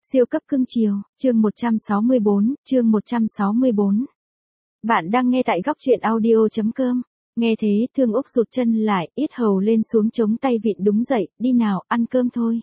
Siêu cấp cưng chiều, chương 164. Bạn đang nghe tại góc truyện audio.com. Nghe thế, Thương Úc rụt chân lại, yết hầu lên xuống chống tay vịn đúng dậy, đi nào, ăn cơm thôi.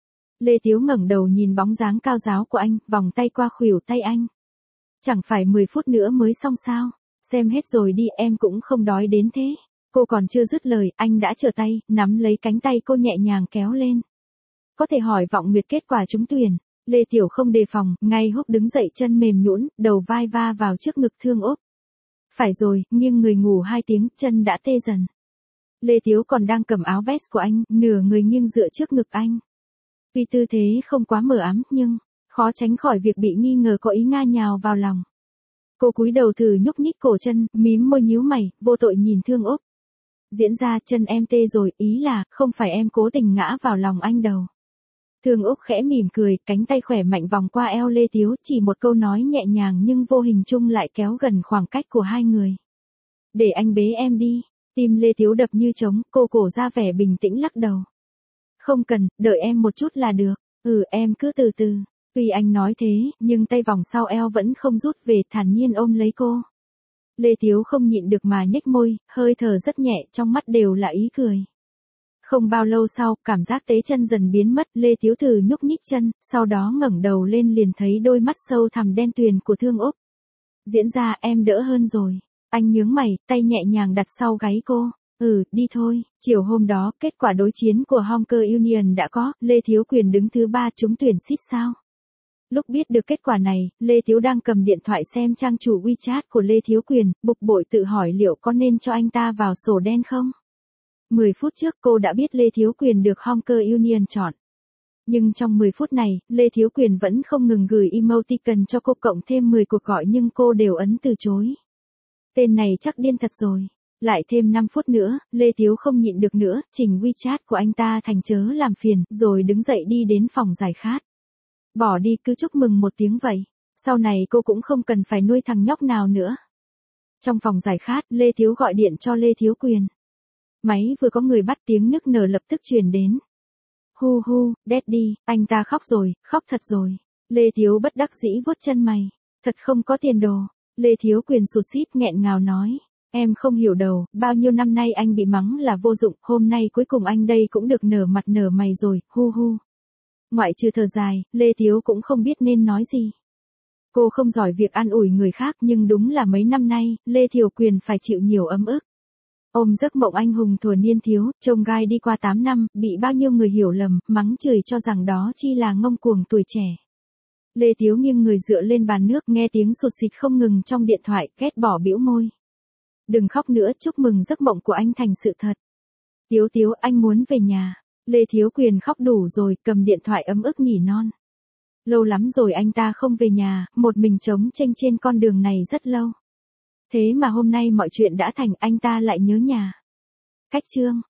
Lê Tiếu ngẩng đầu nhìn bóng dáng cao ráo của anh, vòng tay qua khuỷu tay anh. Chẳng phải 10 phút nữa mới xong sao? Xem hết rồi đi, em cũng không đói đến thế. Cô còn chưa dứt lời, anh đã trở tay, nắm lấy cánh tay cô nhẹ nhàng kéo lên. Có thể hỏi Vọng Nguyệt kết quả trúng tuyển. Lê Tiểu không đề phòng, ngay húc đứng dậy, chân mềm nhũn, đầu vai va vào trước ngực Thương Úc. Phải rồi, nghiêng người ngủ 2 tiếng, chân đã tê dần. Lê Tiếu còn đang cầm áo vest của anh, nửa người nghiêng dựa trước ngực anh. Tuy tư thế không quá mờ ám, nhưng khó tránh khỏi việc bị nghi ngờ có ý nga nhào vào lòng. Cô cúi đầu thử nhúc nhích cổ chân, mím môi nhíu mày, vô tội nhìn Thương Úc. Diễn ra, chân em tê rồi, ý là không phải em cố tình ngã vào lòng anh đâu. Thương Úc khẽ mỉm cười, cánh tay khỏe mạnh vòng qua eo Lê Tiếu, chỉ một câu nói nhẹ nhàng nhưng vô hình chung lại kéo gần khoảng cách của hai người. Để anh bế em đi. Tim Lê Tiếu đập như trống, cô cổ ra vẻ bình tĩnh lắc đầu. Không cần, đợi em một chút là được. Em cứ từ từ. Tuy anh nói thế, nhưng tay vòng sau eo vẫn không rút về, thản nhiên ôm lấy cô. Lê Tiếu không nhịn được mà nhếch môi, hơi thở rất nhẹ, trong mắt đều là ý cười. Không bao lâu sau, cảm giác tế chân dần biến mất, Lê Tiếu thử nhúc nhích chân, sau đó ngẩng đầu lên liền thấy đôi mắt sâu thẳm đen tuyền của Thương Úc. Diễn ra, em đỡ hơn rồi. Anh nhướng mày, tay nhẹ nhàng đặt sau gáy cô. Đi thôi. Chiều hôm đó, kết quả đối chiến của Honker Union đã có, Lê Thiếu Quyền đứng thứ 3 trúng tuyển xít sao. Lúc biết được kết quả này, Lê Thiếu đang cầm điện thoại xem trang chủ WeChat của Lê Thiếu Quyền, bực bội tự hỏi liệu có nên cho anh ta vào sổ đen không? 10 phút trước cô đã biết Lê Thiếu Quyền được Honker Union chọn. Nhưng trong 10 phút này, Lê Thiếu Quyền vẫn không ngừng gửi emoticon cho cô cộng thêm 10 cuộc gọi nhưng cô đều ấn từ chối. Tên này chắc điên thật rồi. Lại thêm 5 phút nữa, Lê Thiếu không nhịn được nữa, chỉnh WeChat của anh ta thành chớ làm phiền, rồi đứng dậy đi đến phòng giải khát. Bỏ đi cứ chúc mừng một tiếng vậy. Sau này cô cũng không cần phải nuôi thằng nhóc nào nữa. Trong phòng giải khát, Lê Thiếu gọi điện cho Lê Thiếu Quyền. Máy vừa có người bắt, tiếng nức nở lập tức truyền đến. Hu, Daddy, anh ta khóc rồi, khóc thật rồi. Lê Thiếu bất đắc dĩ vuốt chân mày. Thật không có tiền đồ. Lê Thiếu Quyền sụt sít nghẹn ngào nói. Em không hiểu đâu, bao nhiêu năm nay anh bị mắng là vô dụng, hôm nay cuối cùng anh đây cũng được nở mặt nở mày rồi, hu. Ngoại trừ thở dài, Lê Thiếu cũng không biết nên nói gì. Cô không giỏi việc an ủi người khác nhưng đúng là mấy năm nay, Lê Thiếu Quyền phải chịu nhiều ấm ức. Ôm giấc mộng anh hùng thuở niên thiếu, trông gai đi qua 8 năm, bị bao nhiêu người hiểu lầm, mắng chửi cho rằng đó chi là ngông cuồng tuổi trẻ. Lê Thiếu nghiêng người dựa lên bàn nước, nghe tiếng sụt sịt không ngừng trong điện thoại, ghét bỏ bĩu môi. Đừng khóc nữa, chúc mừng giấc mộng của anh thành sự thật. Tiếu, anh muốn về nhà. Lê Thiếu Quyền khóc đủ rồi, cầm điện thoại ấm ức nỉ non. Lâu lắm rồi anh ta không về nhà, một mình trống chênh trên con đường này rất lâu. Thế mà hôm nay mọi chuyện đã thành, anh ta lại nhớ nhà. Cách chương.